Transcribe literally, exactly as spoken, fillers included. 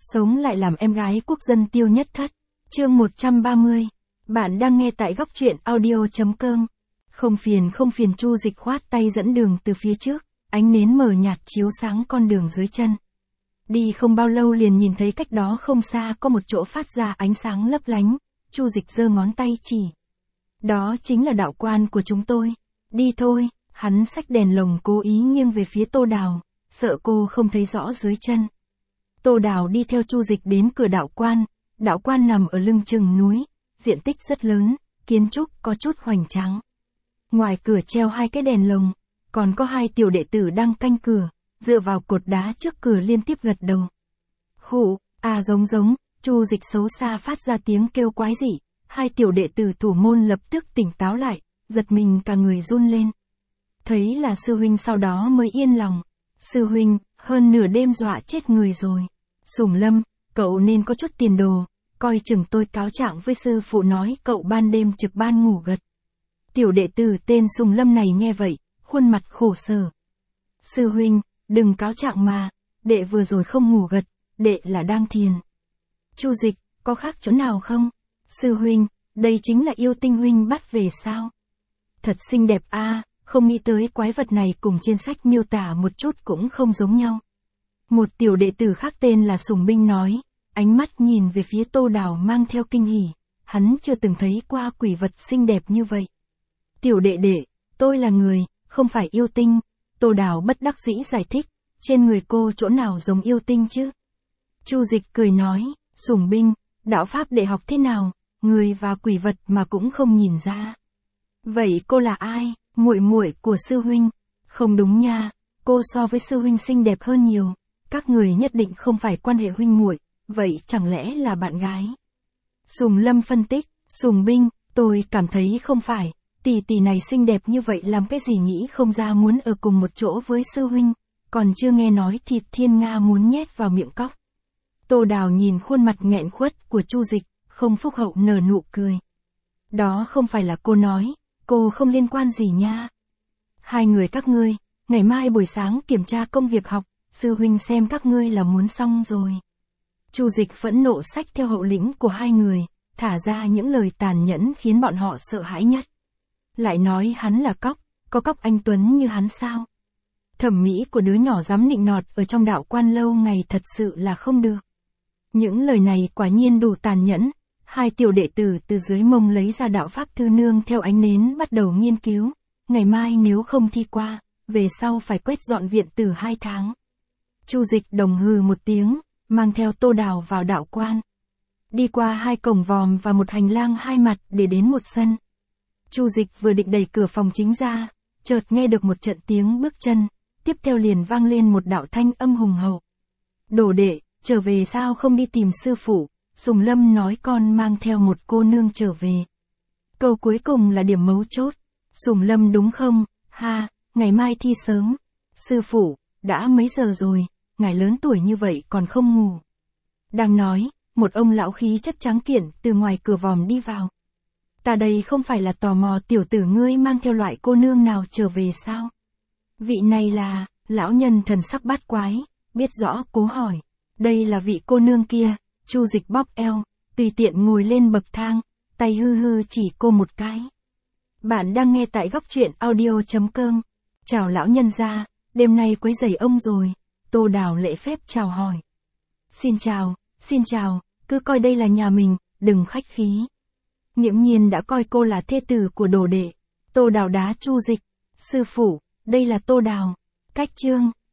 sống lại làm em gái quốc dân Tiêu Nhất Thất. Chương một trăm ba mươi. Bạn đang nghe tại góc truyện audio.com. Không phiền không phiền Chu Dịch khoát tay dẫn đường từ phía trước, ánh nến mờ nhạt chiếu sáng con đường dưới chân. Đi không bao lâu liền nhìn thấy cách đó không xa có một chỗ phát ra ánh sáng lấp lánh, Chu Dịch giơ ngón tay chỉ. Đó chính là đạo quan của chúng tôi. Đi thôi, hắn xách đèn lồng cố ý nghiêng về phía Tô Đào, sợ cô không thấy rõ dưới chân. Tô Đào đi theo Chu Dịch đến cửa đạo quan, đạo quan nằm ở lưng chừng núi, diện tích rất lớn, kiến trúc có chút hoành tráng. Ngoài cửa treo hai cái đèn lồng, còn có hai tiểu đệ tử đang canh cửa, dựa vào cột đá trước cửa liên tiếp gật đầu. Khụ, à giống giống, Chu Dịch xấu xa phát ra tiếng kêu quái dị, hai tiểu đệ tử thủ môn lập tức tỉnh táo lại, giật mình cả người run lên. Thấy là sư huynh sau đó mới yên lòng. Sư huynh, hơn nửa đêm dọa chết người rồi. Sùng Lâm, cậu nên có chút tiền đồ, coi chừng tôi cáo trạng với sư phụ nói cậu ban đêm trực ban ngủ gật. Tiểu đệ tử tên Sùng Lâm này nghe vậy, khuôn mặt khổ sở. Sư huynh, đừng cáo trạng mà, đệ vừa rồi không ngủ gật, đệ là đang thiền. Chu Dịch, có khác chỗ nào không? Sư huynh, đây chính là yêu tinh huynh bắt về sao? Thật xinh đẹp a, à, không nghĩ tới quái vật này cùng trên sách miêu tả một chút cũng không giống nhau. Một tiểu đệ tử khác tên là Sùng Binh nói, ánh mắt nhìn về phía Tô Đào mang theo kinh hỉ, hắn chưa từng thấy qua quỷ vật xinh đẹp như vậy. Tiểu đệ đệ, tôi là người, không phải yêu tinh. Tô Đào bất đắc dĩ giải thích, trên người cô chỗ nào giống yêu tinh chứ? Chu Dịch cười nói, Sùng Binh, đạo pháp đệ học thế nào, người và quỷ vật mà cũng không nhìn ra. Vậy cô là ai? Muội muội của sư huynh? Không đúng nha, cô so với sư huynh xinh đẹp hơn nhiều, các người nhất định không phải quan hệ huynh muội, vậy chẳng lẽ là bạn gái? Sùng Lâm phân tích, Sùng Binh, tôi cảm thấy không phải, tỷ tỷ này xinh đẹp như vậy làm cái gì nghĩ không ra muốn ở cùng một chỗ với sư huynh, còn chưa nghe nói thịt thiên nga muốn nhét vào miệng cóc. Tô Đào nhìn khuôn mặt nghẹn khuất của Chu Dịch, không phúc hậu nở nụ cười. Đó không phải là cô nói, cô không liên quan gì nha. Hai người các ngươi, ngày mai buổi sáng kiểm tra công việc học, sư huynh xem các ngươi là muốn xong rồi. Chu Dịch phẫn nộ xách theo hậu lĩnh của hai người, thả ra những lời tàn nhẫn khiến bọn họ sợ hãi nhất. Lại nói hắn là cóc, có cóc anh tuấn như hắn sao? Thẩm mỹ của đứa nhỏ dám nịnh nọt ở trong đạo quan lâu ngày thật sự là không được. Những lời này quả nhiên đủ tàn nhẫn. Hai tiểu đệ tử từ dưới mông lấy ra đạo pháp thư nương theo ánh nến bắt đầu nghiên cứu. Ngày mai nếu không thi qua, về sau phải quét dọn viện tử hai tháng. Chu Dịch đồng hừ một tiếng, mang theo Tô Đào vào đạo quan. Đi qua hai cổng vòm và một hành lang hai mặt để đến một sân. Chu Dịch vừa định đẩy cửa phòng chính ra, chợt nghe được một trận tiếng bước chân, tiếp theo liền vang lên một đạo thanh âm hùng hậu. Đồ đệ, trở về sao không đi tìm sư phụ? Sùng Lâm nói con mang theo một cô nương trở về. Câu cuối cùng là điểm mấu chốt. Sùng Lâm đúng không? Ha, ngày mai thi sớm. Sư phụ, đã mấy giờ rồi, ngài lớn tuổi như vậy còn không ngủ. Đang nói, một ông lão khí chất tráng kiện từ ngoài cửa vòm đi vào. Ta đây không phải là tò mò tiểu tử ngươi mang theo loại cô nương nào trở về sao? Vị này là, lão nhân thần sắc bát quái, biết rõ cố hỏi. Đây là vị cô nương kia. Chu Dịch bóp eo, tùy tiện ngồi lên bậc thang, tay hư hư chỉ cô một cái. Bạn đang nghe tại góc truyện audio.com. Chào lão nhân gia, đêm nay quấy rầy ông rồi. Tô Đào lễ phép chào hỏi. Xin chào, xin chào, cứ coi đây là nhà mình, đừng khách khí. Nghiễm nhiên đã coi cô là thê tử của đồ đệ. Tô Đào đá Chu Dịch. Sư phụ, đây là Tô Đào. Cách chương.